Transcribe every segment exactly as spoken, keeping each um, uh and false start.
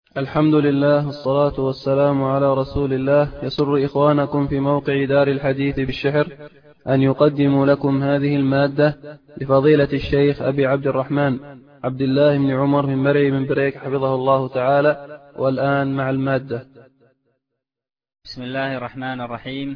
الحمد لله والصلاة والسلام على رسول الله. يسر إخوانكم في موقع دار الحديث بالشحر أن يقدموا لكم هذه المادة لفضيلة الشيخ أبي عبد الرحمن عبد الله بن عمر من مرعي من بريك حفظه الله تعالى. والآن مع المادة. بسم الله الرحمن الرحيم.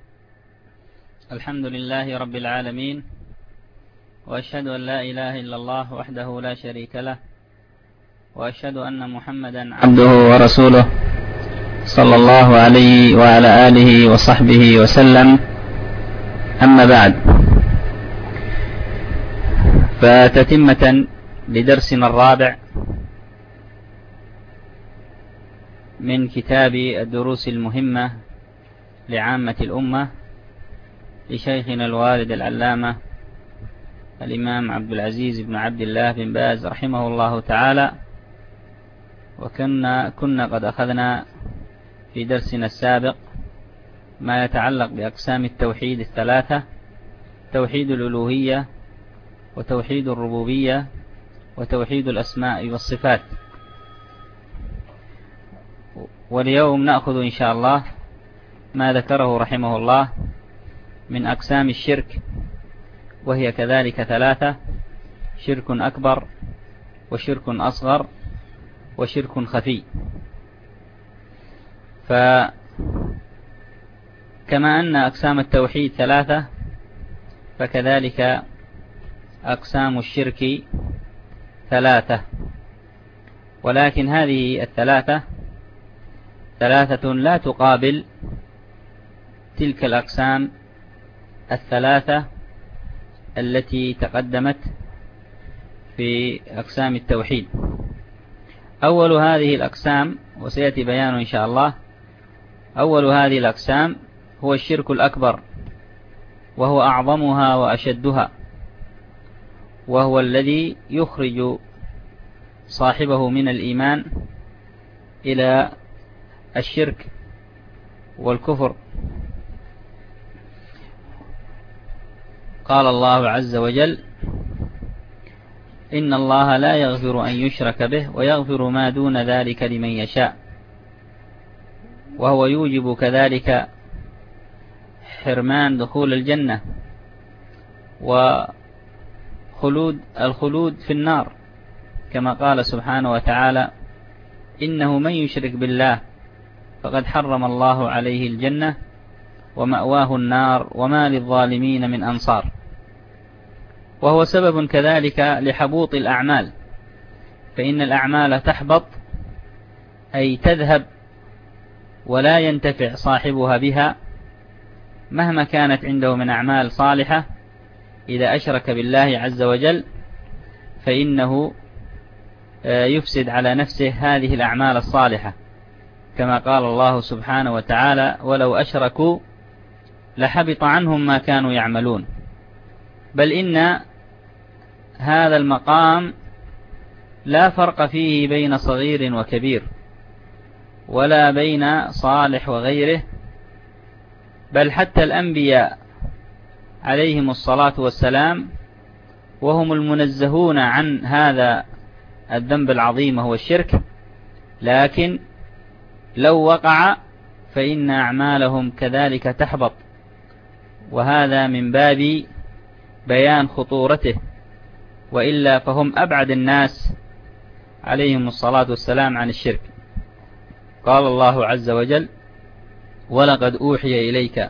الحمد لله رب العالمين، وأشهد أن لا إله إلا الله وحده لا شريك له، وأشهد أن محمدا عبده ورسوله صلى الله عليه وعلى آله وصحبه وسلم. أما بعد، فتتمة لدرسنا الرابع من كتاب الدروس المهمة لعامة الأمة لشيخنا الوالد العلامة الإمام عبد العزيز بن عبد الله بن باز رحمه الله تعالى. وكنا كنا قد أخذنا في درسنا السابق ما يتعلق بأقسام التوحيد الثلاثة: توحيد الألوهية، وتوحيد الربوبية، وتوحيد الأسماء والصفات. واليوم نأخذ إن شاء الله ما ذكره رحمه الله من أقسام الشرك، وهي كذلك ثلاثة: شرك أكبر، وشرك أصغر، وشرك خفي. فكما أن أقسام التوحيد ثلاثة، فكذلك أقسام الشرك ثلاثة، ولكن هذه الثلاثة ثلاثة لا تقابل تلك الأقسام الثلاثة التي تقدمت في أقسام التوحيد. أول هذه الأقسام، وسيأتي بيانه إن شاء الله، أول هذه الأقسام هو الشرك الأكبر، وهو أعظمها وأشدها، وهو الذي يخرج صاحبه من الإيمان إلى الشرك والكفر. قال الله عز وجل: إن الله لا يغفر أن يشرك به ويغفر ما دون ذلك لمن يشاء. وهو يوجب كذلك حرمان دخول الجنة وخلود الخلود في النار، كما قال سبحانه وتعالى: إنه من يشرك بالله فقد حرم الله عليه الجنة ومأواه النار وما للظالمين من أنصار. وهو سبب كذلك لحبوط الأعمال، فإن الأعمال تحبط، أي تذهب ولا ينتفع صاحبها بها مهما كانت عنده من أعمال صالحة. إذا أشرك بالله عز وجل فإنه يفسد على نفسه هذه الأعمال الصالحة، كما قال الله سبحانه وتعالى: ولو أشركوا لحبط عنهم ما كانوا يعملون. بل إن هذا المقام لا فرق فيه بين صغير وكبير، ولا بين صالح وغيره، بل حتى الأنبياء عليهم الصلاة والسلام وهم المنزهون عن هذا الذنب العظيم وهو الشرك، لكن لو وقع فإن أعمالهم كذلك تحبط، وهذا من باب بيان خطورته، وإلا فهم أبعد الناس عليهم الصلاة والسلام عن الشرك. قال الله عز وجل: ولقد أوحي إليك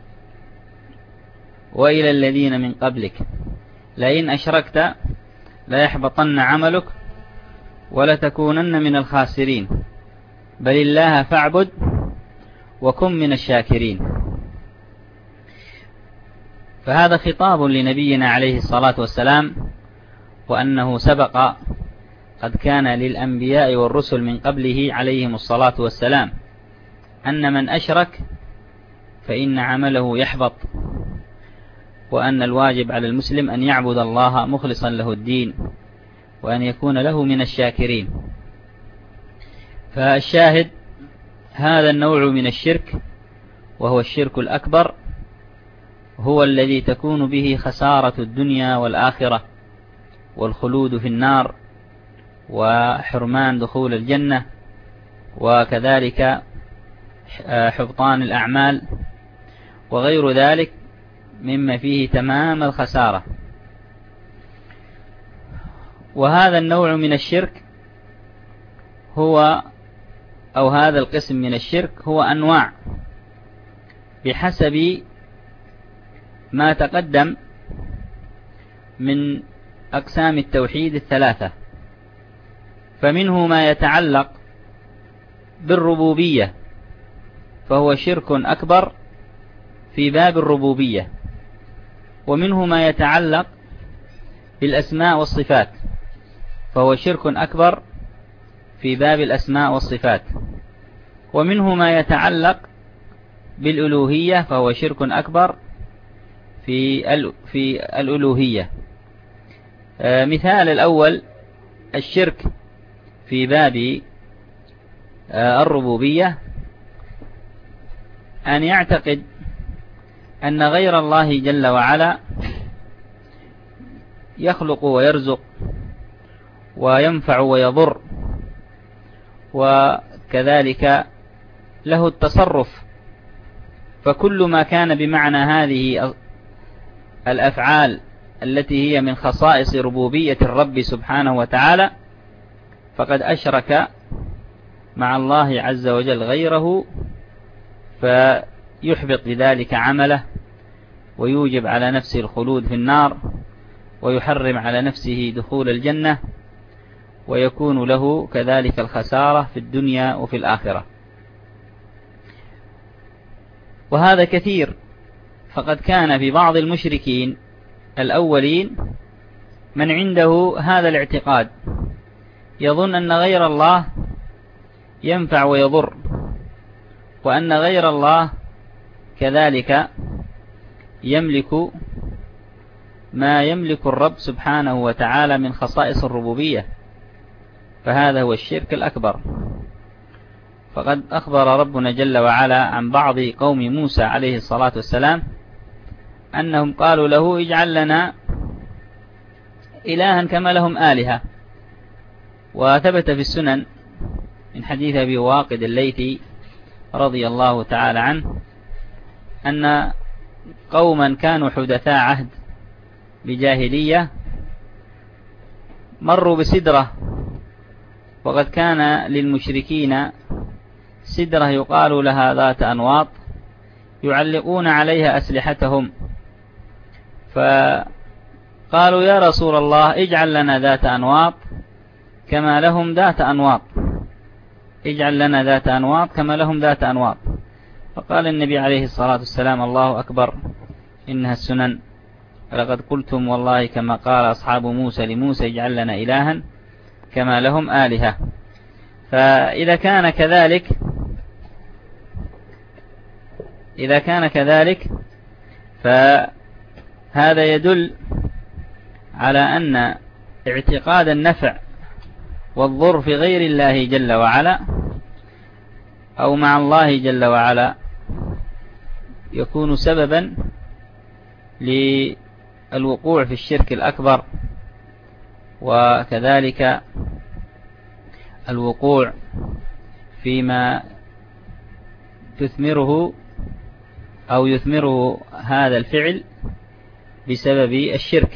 وإلى الذين من قبلك لئن أشركت ليحبطن عملك ولتكونن من الخاسرين بل الله فاعبد وكن من الشاكرين. فهذا خطاب لنبينا عليه الصلاة والسلام، وأنه سبق قد كان للأنبياء والرسل من قبله عليهم الصلاة والسلام أن من أشرك فإن عمله يحبط، وأن الواجب على المسلم أن يعبد الله مخلصا له الدين، وأن يكون له من الشاكرين. فالشاهد هذا النوع من الشرك، وهو الشرك الأكبر، هو الذي تكون به خسارة الدنيا والآخرة، والخلود في النار، وحرمان دخول الجنة، وكذلك حبطان الأعمال وغير ذلك مما فيه تمام الخسارة. وهذا النوع من الشرك هو أو هذا القسم من الشرك هو أنواع بحسب ما تقدم من أقسام التوحيد الثلاثة. فمنه ما يتعلق بالربوبية فهو شرك أكبر في باب الربوبية، ومنه ما يتعلق بالأسماء والصفات فهو شرك أكبر في باب الأسماء والصفات، ومنه ما يتعلق بالألوهية فهو شرك أكبر في في الألوهية. مثال الأول الشرك في باب الربوبية أن يعتقد أن غير الله جل وعلا يخلق ويرزق وينفع ويضر، وكذلك له التصرف، فكل ما كان بمعنى هذه الأفعال التي هي من خصائص ربوبية الرب سبحانه وتعالى فقد أشرك مع الله عز وجل غيره، فيحبط بذلك عمله ويوجب على نفسه الخلود في النار ويحرم على نفسه دخول الجنة، ويكون له كذلك الخسارة في الدنيا وفي الآخرة. وهذا كثير، فقد كان في بعض المشركين الأولين من عنده هذا الاعتقاد، يظن أن غير الله ينفع ويضر، وأن غير الله كذلك يملك ما يملك الرب سبحانه وتعالى من خصائص الربوبية، فهذا هو الشرك الأكبر. فقد أخبر ربنا جل وعلا عن بعض قوم موسى عليه الصلاة والسلام أنهم قالوا له اجعل لنا إلها كما لهم آلهة. وثبت في السنن من حديث أبي واقد الليثي رضي الله تعالى عنه أن قوما كانوا حدثاء عهد بجاهلية مروا بسدرة، وقد كان للمشركين سدرة يقال لها ذات أنواط يعلقون عليها أسلحتهم، فقالوا يا رسول الله اجعل لنا ذات أنواط كما لهم ذات أنواط، اجعل لنا ذات أنواط كما لهم ذات أنواط. فقال النبي عليه الصلاة والسلام الله أكبر إنها السنن، لقد قلتم والله كما قال أصحاب موسى لموسى اجعل لنا إلها كما لهم آلهة. فإذا كان كذلك إذا كان كذلك فهذا يدل على أن اعتقاد النفع والضر في غير الله جل وعلا أو مع الله جل وعلا يكون سببا للوقوع في الشرك الأكبر، وكذلك الوقوع فيما تثمره أو يثمره هذا الفعل بسبب الشرك.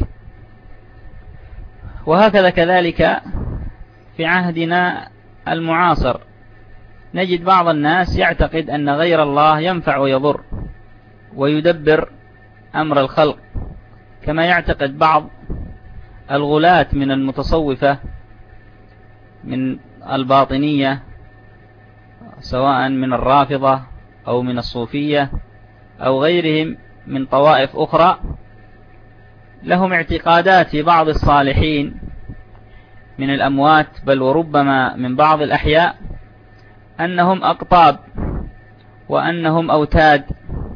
وهكذا كذلك في عهدنا المعاصر نجد بعض الناس يعتقد أن غير الله ينفع ويضر ويدبر أمر الخلق، كما يعتقد بعض الغلاة من المتصوفة من الباطنية سواء من الرافضة أو من الصوفية أو غيرهم من طوائف أخرى، لهم اعتقادات في بعض الصالحين من الأموات بل وربما من بعض الأحياء أنهم أقطاب وأنهم أوتاد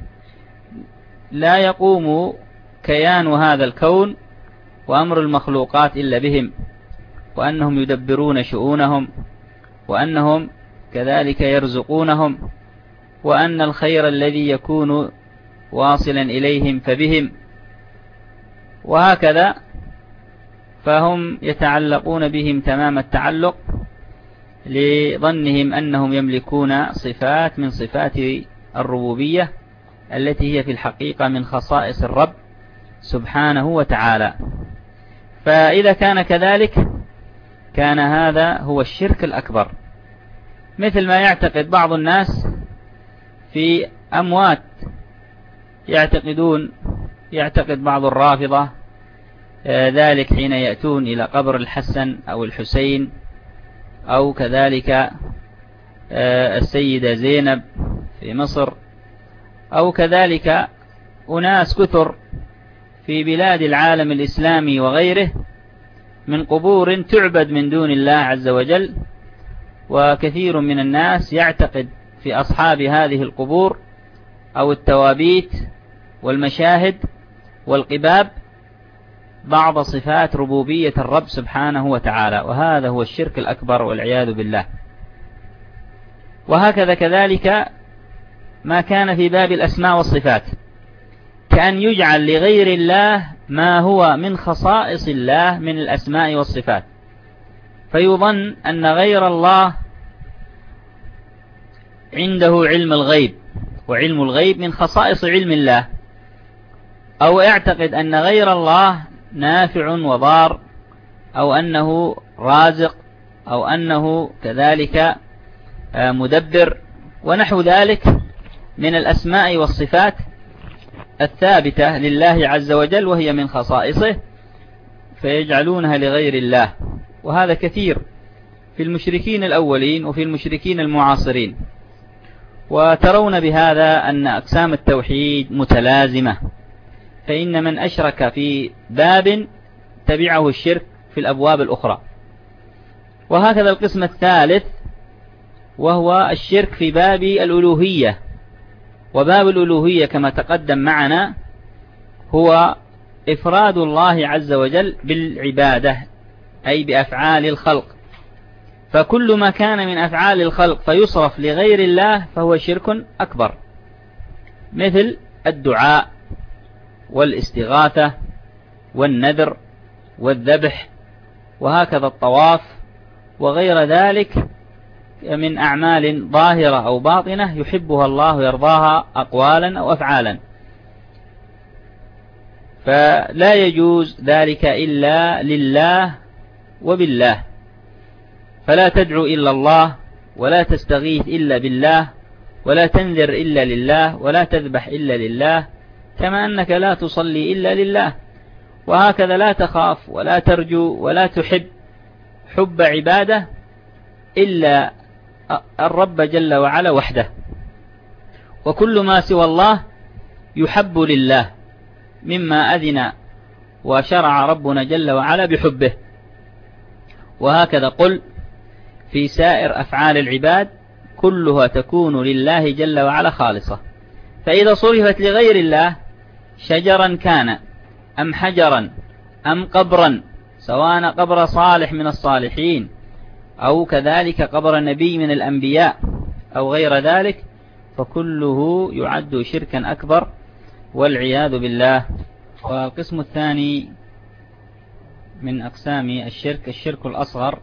لا يقوم كيان هذا الكون وأمر المخلوقات إلا بهم، وأنهم يدبرون شؤونهم، وأنهم كذلك يرزقونهم، وأن الخير الذي يكون واصلا إليهم فبهم، وهكذا فهم يتعلقون بهم تمام التعلق، لظنهم أنهم يملكون صفات من صفات الربوبية التي هي في الحقيقة من خصائص الرب سبحانه وتعالى. فإذا كان كذلك كان هذا هو الشرك الأكبر، مثل ما يعتقد بعض الناس في أموات، يعتقدون يعتقد بعض الرافضة ذلك حين يأتون إلى قبر الحسن أو الحسين، أو كذلك السيدة زينب في مصر، أو كذلك أناس كثر في بلاد العالم الإسلامي وغيره من قبور تعبد من دون الله عز وجل. وكثير من الناس يعتقد في أصحاب هذه القبور أو التوابيت والمشاهد والقباب بعض صفات ربوبية الرب سبحانه وتعالى، وهذا هو الشرك الأكبر والعياذ بالله. وهكذا كذلك ما كان في باب الأسماء والصفات، كأن يجعل لغير الله ما هو من خصائص الله من الأسماء والصفات، فيظن أن غير الله عنده علم الغيب، وعلم الغيب من خصائص علم الله، أو يعتقد أن غير الله نافع وضار، أو أنه رازق، أو أنه كذلك مدبر، ونحو ذلك من الأسماء والصفات الثابتة لله عز وجل وهي من خصائصه، فيجعلونها لغير الله. وهذا كثير في المشركين الأولين وفي المشركين المعاصرين. وترون بهذا أن أقسام التوحيد متلازمة، فإن من أشرك في باب تبعه الشرك في الأبواب الأخرى. وهكذا القسم الثالث وهو الشرك في باب الألوهية. وباب الألوهية كما تقدم معنا هو إفراد الله عز وجل بالعبادة، أي بأفعال الخلق. فكل ما كان من أفعال الخلق فيصرف لغير الله فهو شرك أكبر، مثل الدعاء والاستغاثة والنذر والذبح، وهكذا الطواف وغير ذلك من أعمال ظاهرة أو باطنة يحبها الله ويرضاها أقوالا أو أفعالا. فلا يجوز ذلك إلا لله وبالله، فلا تدعو إلا الله، ولا تستغيث إلا بالله، ولا تنذر إلا لله، ولا تذبح إلا لله، كما أنك لا تصلي إلا لله. وهكذا لا تخاف ولا ترجو ولا تحب حب عبادة إلا الرب جل وعلا وحده. وكل ما سوى الله يحب لله مما أذن وشرع ربنا جل وعلا بحبه. وهكذا قل في سائر أفعال العباد كلها تكون لله جل وعلا خالصة. فإذا صرفت لغير الله شجرا كان أم حجرا أم قبرا، سواء قبر صالح من الصالحين أو كذلك قبر نبي من الأنبياء أو غير ذلك، فكله يعد شركا أكبر والعياذ بالله. والقسم الثاني من أقسام الشرك الشرك الأصغر،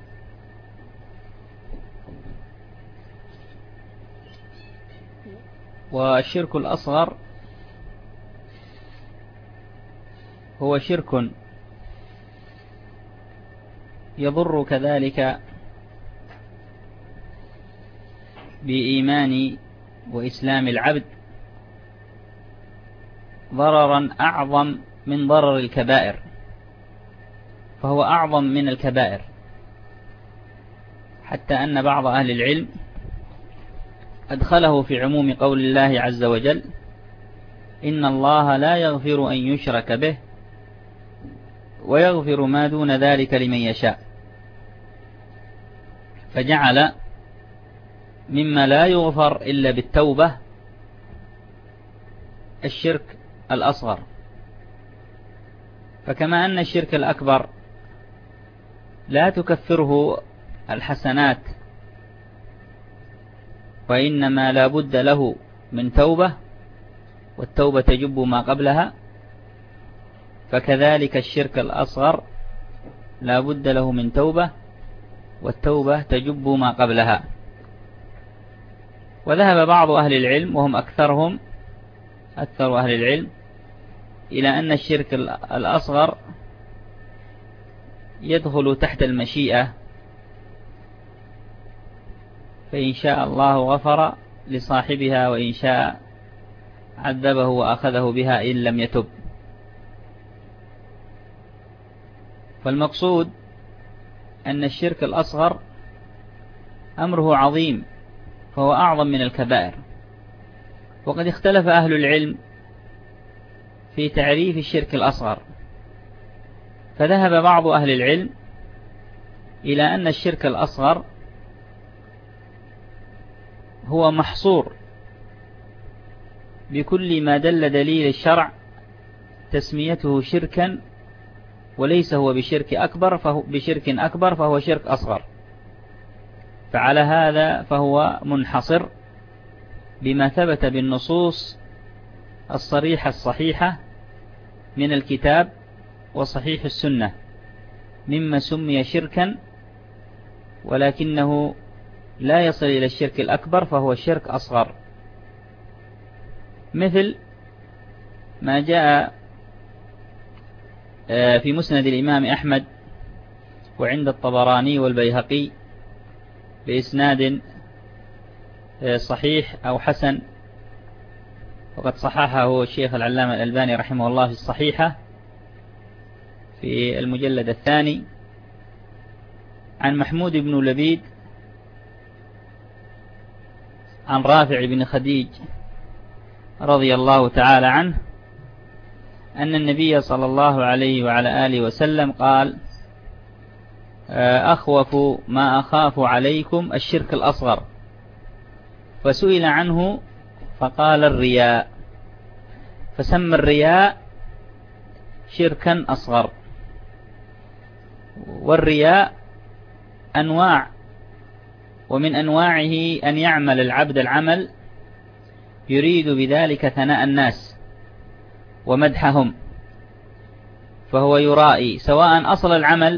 والشرك الأصغر هو شرك يضر كذلك بإيمان وإسلام العبد ضررا أعظم من ضرر الكبائر، فهو أعظم من الكبائر، حتى أن بعض أهل العلم أدخله في عموم قول الله عز وجل: إن الله لا يغفر أن يشرك به ويغفر ما دون ذلك لمن يشاء، فجعل مما لا يغفر إلا بالتوبة الشرك الأصغر. فكما أن الشرك الأكبر لا تكفره الحسنات وإنما لا بد له من توبة، والتوبة تجب ما قبلها، فكذلك الشرك الأصغر لا بد له من توبة والتوبة تجب ما قبلها. وذهب بعض أهل العلم وهم أكثرهم أكثر أهل العلم إلى أن الشرك الأصغر يدخل تحت المشيئة، فإن شاء الله غفر لصاحبها وإن شاء عذبه وأخذه بها إن لم يتب. فالمقصود أن الشرك الأصغر أمره عظيم، فهو أعظم من الكبائر. وقد اختلف أهل العلم في تعريف الشرك الأصغر، فذهب بعض أهل العلم إلى أن الشرك الأصغر هو محصور بكل ما دل دليل الشرع تسميته شركا، وليس هو بشرك أكبر فهو بشرك أكبر فهو شرك أصغر. فعلى هذا فهو منحصر بما ثبت بالنصوص الصريحة الصحيحة من الكتاب وصحيح السنة مما سمي شركا، ولكنه لا يصل إلى الشرك الأكبر فهو شرك أصغر، مثل ما جاء في مسند الإمام أحمد وعند الطبراني والبيهقي بإسناد صحيح أو حسن، وقد صححه الشيخ العلامة الألباني رحمه الله في الصحيحة في المجلد الثاني، عن محمود بن لبيد عن رافع بن خديج رضي الله تعالى عنه أن النبي صلى الله عليه وعلى آله وسلم قال: أخوف ما أخاف عليكم الشرك الأصغر. فسئل عنه فقال: الرياء. فسمى الرياء شركا أصغر. والرياء أنواع، ومن أنواعه أن يعمل العبد العمل يريد بذلك ثناء الناس ومدحهم، فهو يرائي سواء أصل العمل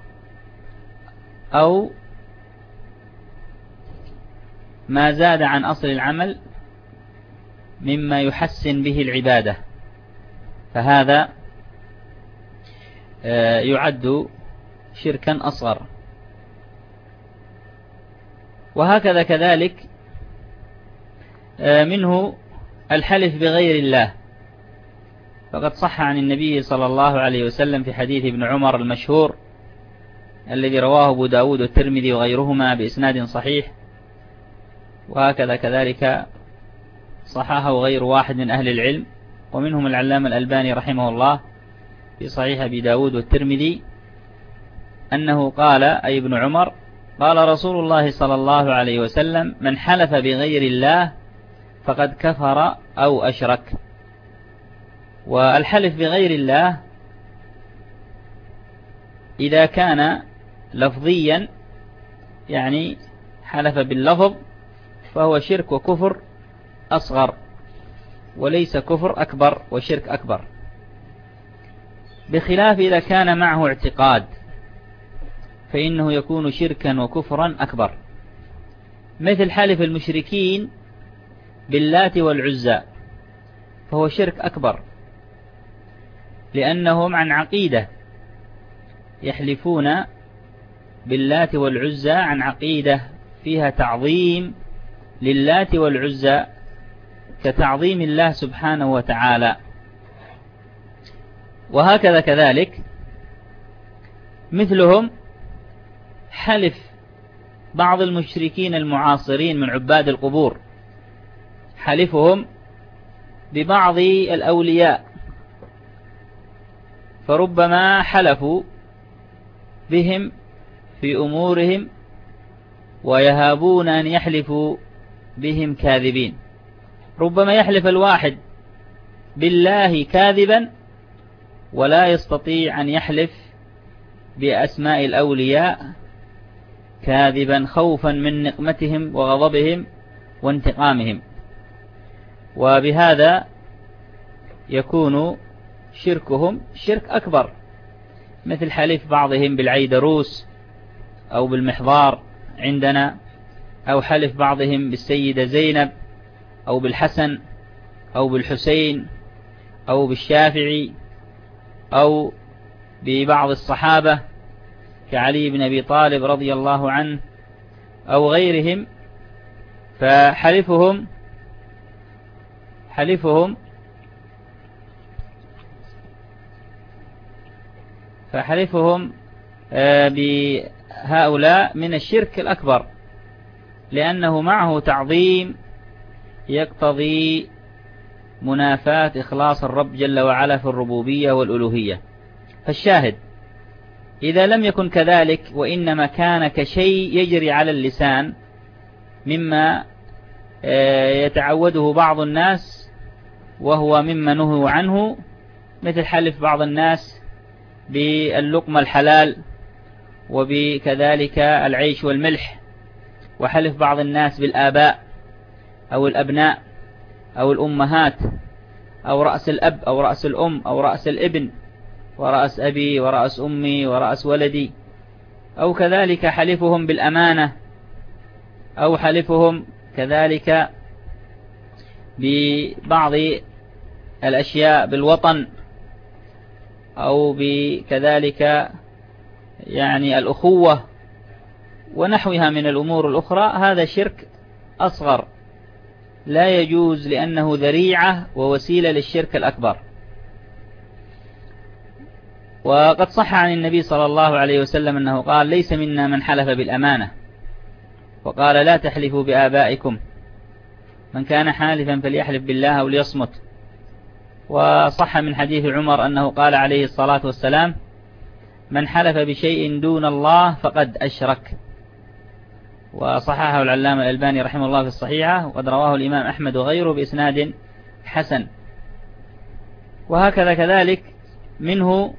أو ما زاد عن أصل العمل مما يحسن به العبادة، فهذا يعد شركا أصغر. وهكذا كذلك منه الحلف بغير الله، فقد صح عن النبي صلى الله عليه وسلم في حديث ابن عمر المشهور الذي رواه أبو داود والترمذي وغيرهما بإسناد صحيح، وهكذا كذلك صححه غير واحد من أهل العلم ومنهم العلامة الألباني رحمه الله في صحيح أبي داود والترمذي، أنه قال أي ابن عمر قال رسول الله صلى الله عليه وسلم: من حلف بغير الله فقد كفر أو أشرك. والحلف بغير الله إذا كان لفظيا، يعني حلف باللفظ، فهو شرك وكفر أصغر وليس كفر أكبر وشرك أكبر، بخلاف إذا كان معه اعتقاد فإنه يكون شركا وكفرا أكبر، مثل حلف المشركين باللات والعزى، فهو شرك أكبر لأنهم عن عقيدة يحلفون باللات والعزى عن عقيدة فيها تعظيم للات والعزى كتعظيم الله سبحانه وتعالى. وهكذا كذلك مثلهم حلف بعض المشركين المعاصرين من عباد القبور، حلفهم ببعض الأولياء، فربما حلفوا بهم في أمورهم ويهابون أن يحلفوا بهم كاذبين. ربما يحلف الواحد بالله كاذبا ولا يستطيع أن يحلف بأسماء الأولياء كاذبا خوفا من نقمتهم وغضبهم وانتقامهم، وبهذا يكون شركهم شرك أكبر، مثل حلف بعضهم بالعيدروس أو بالمحضار عندنا، أو حلف بعضهم بالسيدة زينب أو بالحسن أو بالحسين أو بالشافعي أو ببعض الصحابة كعلي بن أبي طالب رضي الله عنه أو غيرهم، فحلفهم حلفهم فحلفهم بهؤلاء من الشرك الأكبر، لأنه معه تعظيم يقتضي منافاة إخلاص الرب جل وعلا في الربوبية والألوهية. فالشاهد إذا لم يكن كذلك، وإنما كان كشيء يجري على اللسان مما يتعوده بعض الناس وهو مما نهوا عنه، مثل حلف بعض الناس باللقمة الحلال وبكذلك العيش والملح، وحلف بعض الناس بالآباء أو الأبناء أو الأمهات أو رأس الأب أو رأس الأم أو رأس الابن ورأس أبي ورأس أمي ورأس ولدي، أو كذلك حلفهم بالأمانة، أو حلفهم كذلك ببعض الأشياء بالوطن، أو بكذلك يعني الأخوة ونحوها من الأمور الأخرى. هذا شرك أصغر لا يجوز، لأنه ذريعة ووسيلة للشرك الأكبر. وقد صح عن النبي صلى الله عليه وسلم أنه قال: ليس منا من حلف بالأمانة، وقال: لا تحلفوا بآبائكم، من كان حالفا فليحلف بالله أو ليصمت. وصح من حديث عمر أنه قال عليه الصلاة والسلام: من حلف بشيء دون الله فقد أشرك. وصححه العلامة الألباني رحمه الله في الصحيحة، وقد رواه الإمام أحمد وغيره بإسناد حسن. وهكذا كذلك منه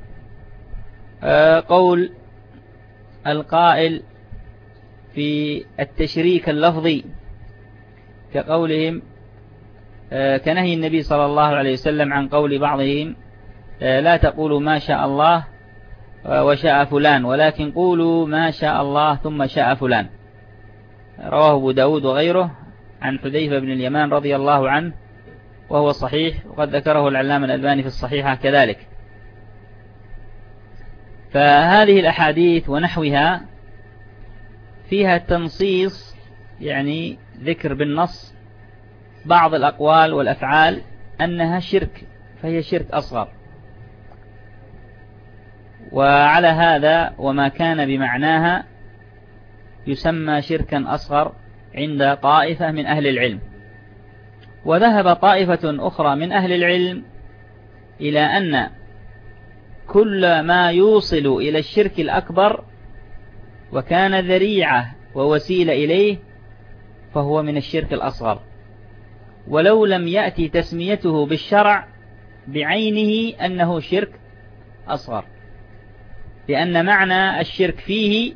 قول القائل في التشريك اللفظي، كقولهم كنهي النبي صلى الله عليه وسلم عن قول بعضهم: لا تقولوا ما شاء الله وشاء فلان، ولكن قولوا ما شاء الله ثم شاء فلان. رواه أبو داود وغيره عن حذيفة بن اليمان رضي الله عنه، وهو صحيح، وقد ذكره العلامة الألباني في الصحيحة كذلك. فهذه الأحاديث ونحوها فيها تنصيص، يعني ذكر بالنص بعض الأقوال والأفعال أنها شرك، فهي شرك أصغر. وعلى هذا وما كان بمعناها يسمى شركا أصغر عند طائفة من أهل العلم. وذهب طائفة أخرى من أهل العلم إلى أن كل ما يوصل إلى الشرك الأكبر وكان ذريعة ووسيلة إليه فهو من الشرك الأصغر، ولو لم يأتي تسميته بالشرع بعينه أنه شرك أصغر، لأن معنى الشرك فيه،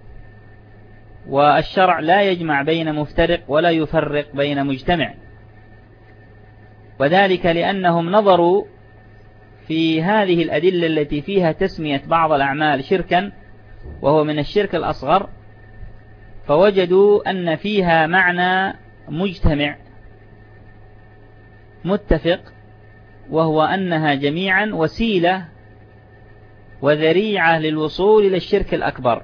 والشرع لا يجمع بين مفترق ولا يفرق بين مجتمع. وذلك لأنهم نظروا في هذه الأدلة التي فيها تسمية بعض الأعمال شركا وهو من الشرك الأصغر، فوجدوا أن فيها معنى مجتمع متفق، وهو أنها جميعا وسيلة وذريعة للوصول إلى الشرك الأكبر،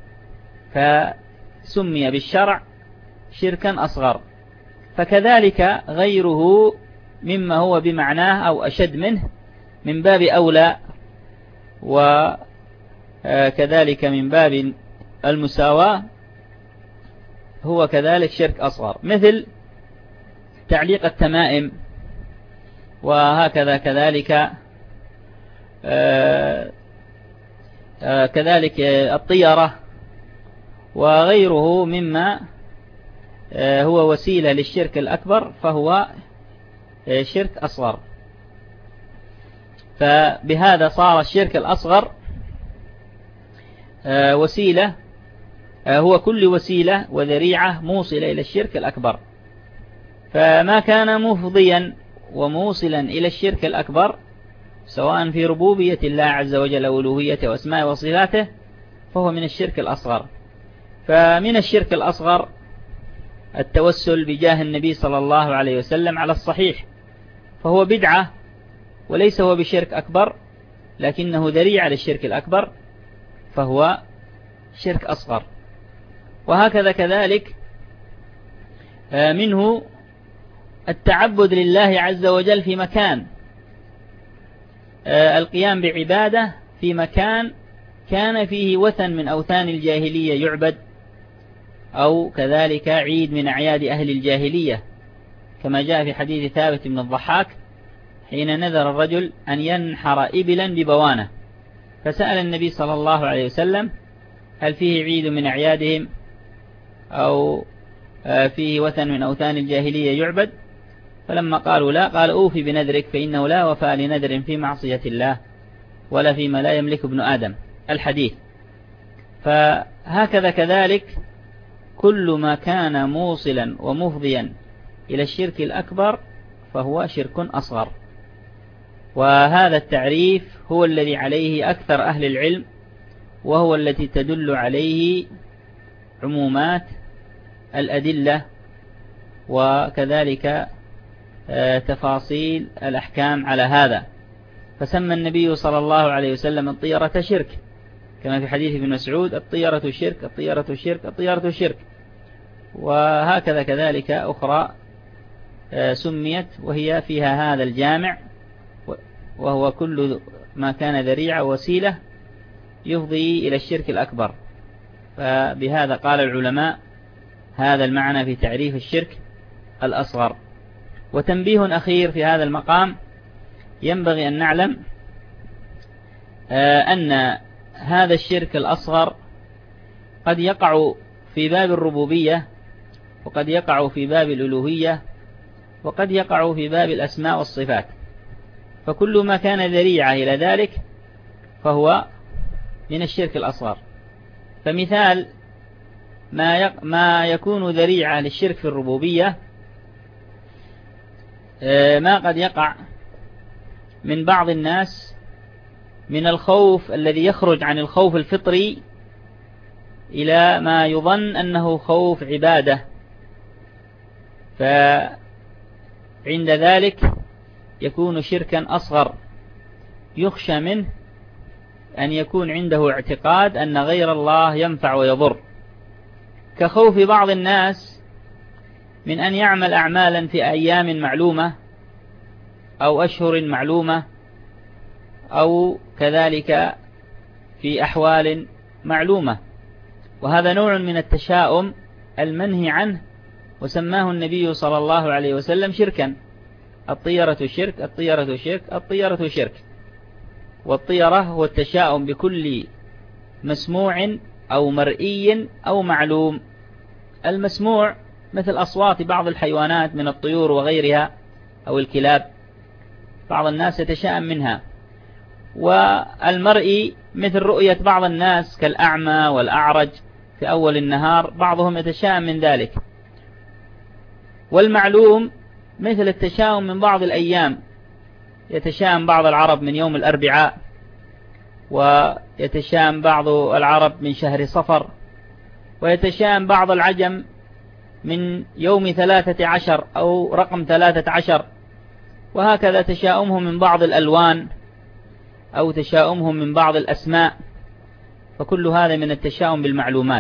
فسمي بالشرع شركا أصغر. فكذلك غيره مما هو بمعناه أو أشد منه من باب أولى، وكذلك من باب المساواة هو كذلك شرك أصغر، مثل تعليق التمائم، وهكذا كذلك كذلك الطيرة وغيره مما هو وسيلة للشرك الأكبر فهو شرك أصغر. فبهذا صار الشرك الأصغر وسيلة، هو كل وسيلة وذريعة موصلة إلى الشرك الأكبر. فما كان مفضيا وموصلا إلى الشرك الأكبر سواء في ربوبية الله عز وجل وألوهيته وأسماء وصفاته فهو من الشرك الأصغر. فمن الشرك الأصغر التوسل بجاه النبي صلى الله عليه وسلم على الصحيح، فهو بدعة وليس هو بشرك أكبر، لكنه ذريعة للشرك الأكبر، فهو شرك أصغر. وهكذا كذلك منه التعبد لله عز وجل في مكان، القيام بعبادة في مكان كان فيه وثن من أوثان الجاهلية يعبد، أو كذلك عيد من أعياد أهل الجاهلية، كما جاء في حديث ثابت بن الضحاك حين نذر الرجل أن ينحر إبلا ببوانة، فسأل النبي صلى الله عليه وسلم هل فيه عيد من أعيادهم أو فيه وثن من أوثان الجاهلية يعبد؟ فلما قالوا لا، قال أوفي بنذرك فإنه لا وفاء لنذر في معصية الله ولا فيما لا يملك ابن آدم، الحديث. فهكذا كذلك كل ما كان موصلا ومفضيا إلى الشرك الأكبر فهو شرك أصغر. وهذا التعريف هو الذي عليه أكثر أهل العلم، وهو التي تدل عليه عمومات الأدلة وكذلك تفاصيل الأحكام على هذا. فسمى النبي صلى الله عليه وسلم الطيرة شرك، كما في حديث ابن مسعود الطيرة شرك الطيرة شرك الطيرة شرك. وهكذا كذلك أخرى سميت وهي فيها هذا الجامع، وهو كل ما كان ذريعة وسيلة يفضي إلى الشرك الأكبر. فبهذا قال العلماء هذا المعنى في تعريف الشرك الأصغر. وتنبيه أخير في هذا المقام، ينبغي أن نعلم أن هذا الشرك الأصغر قد يقع في باب الربوبية، وقد يقع في باب الألوهية، وقد يقع في باب الأسماء والصفات، فكل ما كان ذريعة إلى ذلك فهو من الشرك الأصغر. فمثال ما ما يكون ذريعة للشرك في الربوبية ما قد يقع من بعض الناس من الخوف الذي يخرج عن الخوف الفطري إلى ما يظن أنه خوف عبادة، فعند ذلك يكون شركا أصغر، يخشى منه أن يكون عنده اعتقاد أن غير الله ينفع ويضر، كخوف بعض الناس من أن يعمل أعمالا في أيام معلومة أو أشهر معلومة أو كذلك في أحوال معلومة، وهذا نوع من التشاؤم المنهي عنه، وسماه النبي صلى الله عليه وسلم شركا. الطيرة شرك الطيرة شرك الطيرة شرك. والطيرة هو التشاؤم بكل مسموع أو مرئي أو معلوم. المسموع مثل أصوات بعض الحيوانات من الطيور وغيرها أو الكلاب، بعض الناس يتشاءم منها. والمرئي مثل رؤية بعض الناس كالأعمى والأعرج في أول النهار، بعضهم يتشاءم من ذلك. والمعلوم مثل التشاؤم من بعض الأيام، يتشاءم بعض العرب من يوم الأربعاء، ويتشاءم بعض العرب من شهر صفر، ويتشاءم بعض العجم من يوم ثلاثة عشر أو رقم ثلاثة عشر، وهكذا تشاؤمهم من بعض الألوان أو تشاؤمهم من بعض الأسماء، فكل هذا من التشاؤم بالمعلومات.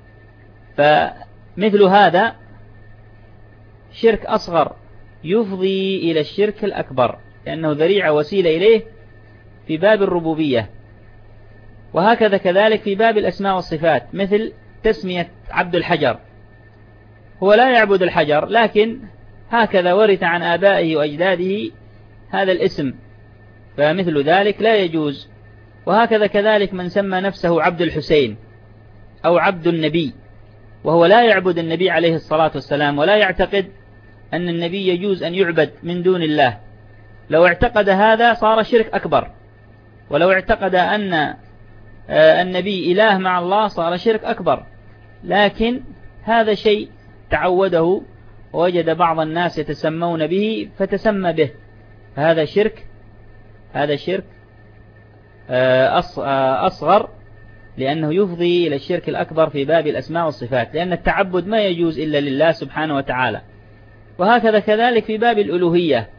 فمثل هذا شرك أصغر يفضي إلى الشرك الأكبر، لأنه ذريعة وسيلة إليه في باب الربوبية. وهكذا كذلك في باب الأسماء والصفات، مثل تسمية عبد الحجر، هو لا يعبد الحجر، لكن هكذا ورث عن آبائه وأجداده هذا الاسم، فمثل ذلك لا يجوز. وهكذا كذلك من سمى نفسه عبد الحسين أو عبد النبي، وهو لا يعبد النبي عليه الصلاة والسلام، ولا يعتقد أن النبي يجوز أن يعبد من دون الله. لو اعتقد هذا صار شرك أكبر، ولو اعتقد أن النبي إله مع الله صار شرك أكبر. لكن هذا شيء تعوده ووجد بعض الناس يتسمون به فتسمى به، هذا شرك هذا شرك أصغر لأنه يفضي إلى الشرك الأكبر في باب الأسماء والصفات، لأن التعبد ما يجوز إلا لله سبحانه وتعالى. وهكذا كذلك في باب الألوهية،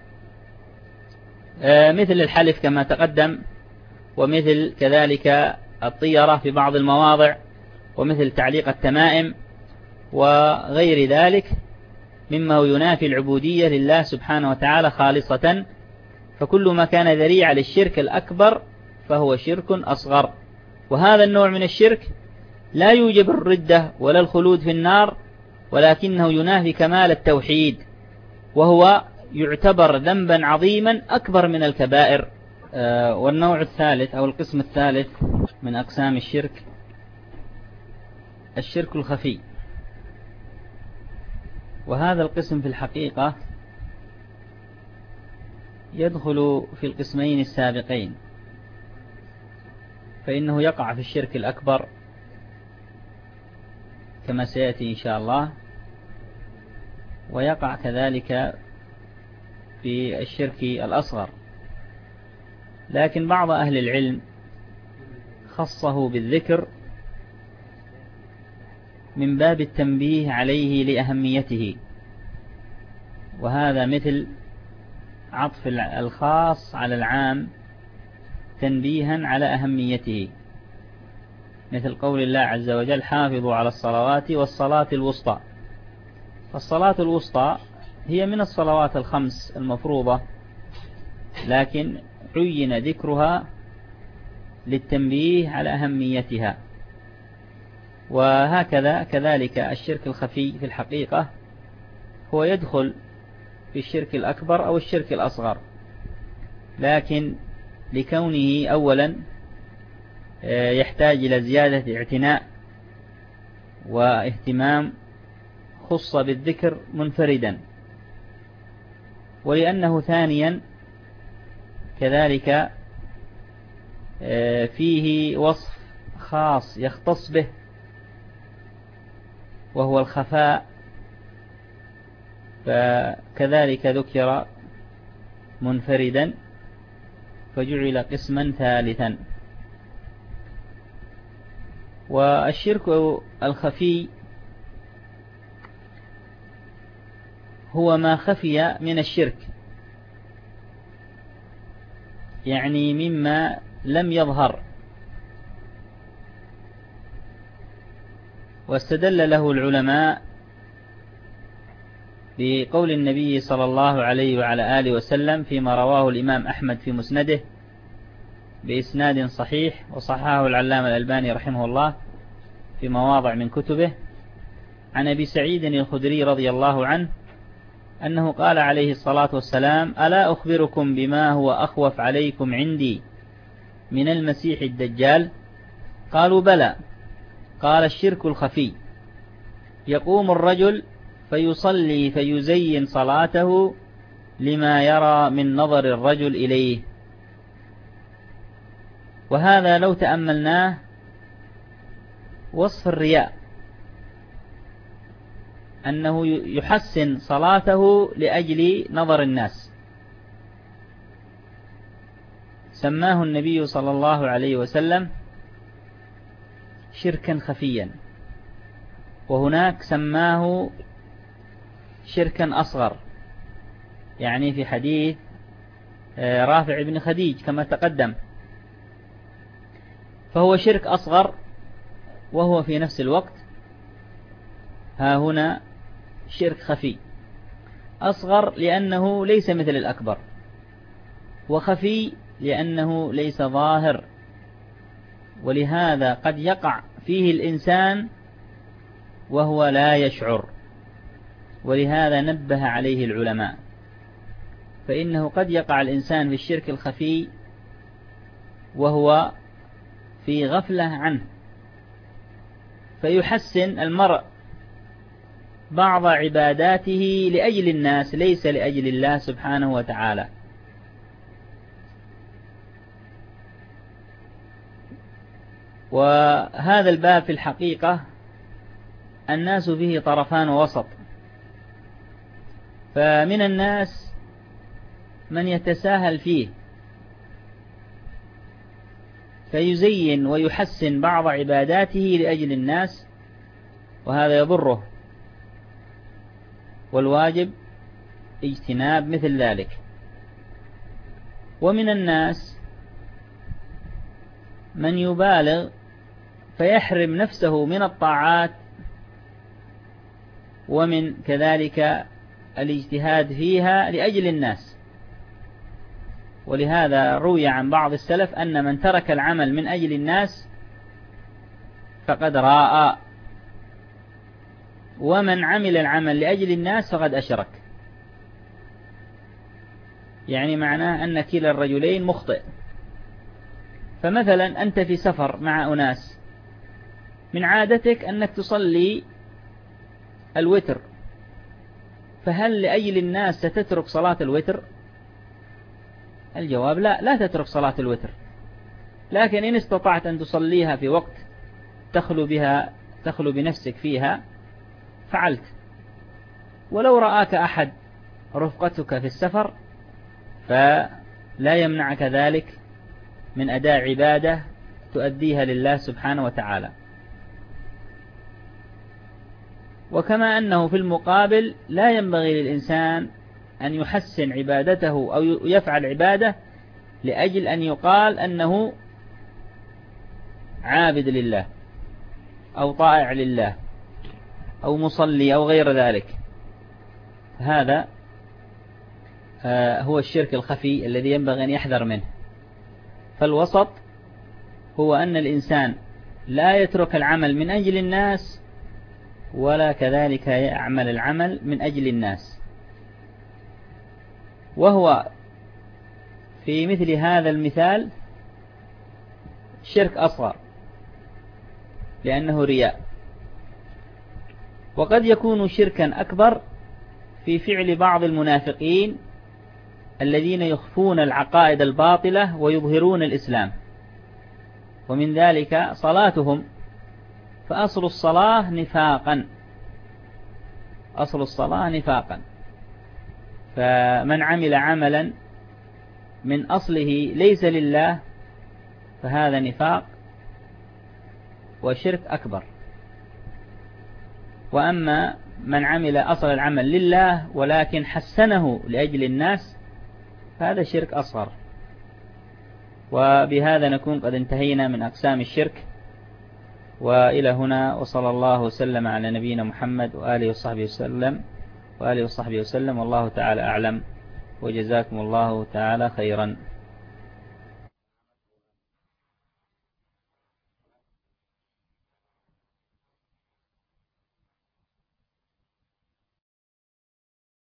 مثل الحلف كما تقدم، ومثل كذلك الطيرة في بعض المواضع، ومثل تعليق التمائم وغير ذلك مما ينافي العبودية لله سبحانه وتعالى خالصة. فكل ما كان ذريعة للشرك الأكبر فهو شرك أصغر، وهذا النوع من الشرك لا يوجب الردة ولا الخلود في النار، ولكنه ينافي كمال التوحيد، وهو يعتبر ذنبا عظيما أكبر من الكبائر. آه والنوع الثالث أو القسم الثالث من أقسام الشرك الشرك الخفي، وهذا القسم في الحقيقة يدخل في القسمين السابقين، فإنه يقع في الشرك الأكبر كما سيأتي إن شاء الله، ويقع كذلك في الشرك الأصغر. لكن بعض أهل العلم خصه بالذكر من باب التنبيه عليه لأهميته، وهذا مثل عطف الخاص على العام تنبيها على أهميته، مثل قول الله عز وجل: حافظوا على الصلوات والصلاة الوسطى. فالصلاة الوسطى هي من الصلوات الخمس المفروضة، لكن عين ذكرها للتنبيه على أهميتها. وهكذا كذلك الشرك الخفي في الحقيقة هو يدخل في الشرك الأكبر أو الشرك الأصغر، لكن لكونه أولا يحتاج إلى زيادة اعتناء واهتمام خص بالذكر منفردا، ولأنه ثانيا كذلك فيه وصف خاص يختص به وهو الخفاء، فكذلك ذكر منفردا فجعل قسما ثالثا. والشرك الخفي هو ما خفي من الشرك، يعني مما لم يظهر، واستدل له العلماء بقول النبي صلى الله عليه وعلى آله وسلم فيما رواه الإمام أحمد في مسنده بإسناد صحيح، وصححه العلامة الألباني رحمه الله في مواضع من كتبه، عن أبي سعيد الخدري رضي الله عنه أنه قال عليه الصلاة والسلام: ألا أخبركم بما هو أخوف عليكم عندي من المسيح الدجال؟ قالوا: بلى. قال: الشرك الخفي، يقوم الرجل فيصلي فيزين صلاته لما يرى من نظر الرجل إليه. وهذا لو تأملناه وصف الرياء، أنه يحسن صلاته لأجل نظر الناس، سماه النبي صلى الله عليه وسلم شركا خفيا، وهناك سماه شركا أصغر، يعني في حديث رافع بن خديج كما تقدم. فهو شرك أصغر، وهو في نفس الوقت ها هنا شرك خفي. أصغر لأنه ليس مثل الأكبر، وخفي لأنه ليس ظاهر، ولهذا قد يقع فيه الإنسان وهو لا يشعر، ولهذا نبه عليه العلماء، فإنه قد يقع الإنسان في الشرك الخفي وهو في غفلة عنه، فيحسن المرء بعض عباداته لأجل الناس ليس لأجل الله سبحانه وتعالى. وهذا الباب في الحقيقة الناس فيه طرفان ووسط، فمن الناس من يتساهل فيه فيزين ويحسن بعض عباداته لأجل الناس، وهذا يضره، والواجب اجتناب مثل ذلك. ومن الناس من يبالغ فيحرم نفسه من الطاعات ومن كذلك الاجتهاد فيها لأجل الناس. ولهذا روي عن بعض السلف أن من ترك العمل من أجل الناس فقد راء، ومن عمل العمل لأجل الناس فقد أشرك. يعني معناه أن كلا الرجلين مخطئ. فمثلا أنت في سفر مع أناس، من عادتك أنك تصلي الوتر، فهل لأجل الناس ستترك صلاة الوتر؟ الجواب لا، لا تترك صلاة الوتر، لكن إن استطعت أن تصليها في وقت تخلو بها تخلو بنفسك فيها فعلت. ولو رآك أحد رفقتك في السفر فلا يمنعك ذلك من أداء عبادة تؤديها لله سبحانه وتعالى. وكما أنه في المقابل لا ينبغي للإنسان أن يحسن عبادته أو يفعل عبادة لأجل أن يقال أنه عابد لله أو طائع لله أو مصلي أو غير ذلك. هذا هو الشرك الخفي الذي ينبغي أن يحذر منه. فالوسط هو أن الإنسان لا يترك العمل من أجل الناس ولا كذلك يعمل العمل من أجل الناس، وهو في مثل هذا المثال شرك أصغر لأنه رياء. وقد يكون شركا أكبر في فعل بعض المنافقين الذين يخفون العقائد الباطلة ويظهرون الإسلام، ومن ذلك صلاتهم، فأصل الصلاة نفاقا، أصل الصلاة نفاقا. فمن عمل عملا من أصله ليس لله فهذا نفاق وشرك أكبر. وأما من عمل أصل العمل لله ولكن حسنه لأجل الناس فهذا شرك أصغر. وبهذا نكون قد انتهينا من أقسام الشرك. وإلى هنا، وصلى الله وسلم على نبينا محمد وآله وصحبه وسلم وآله وصحبه وسلم والله تعالى أعلم، وجزاكم الله تعالى خيرا.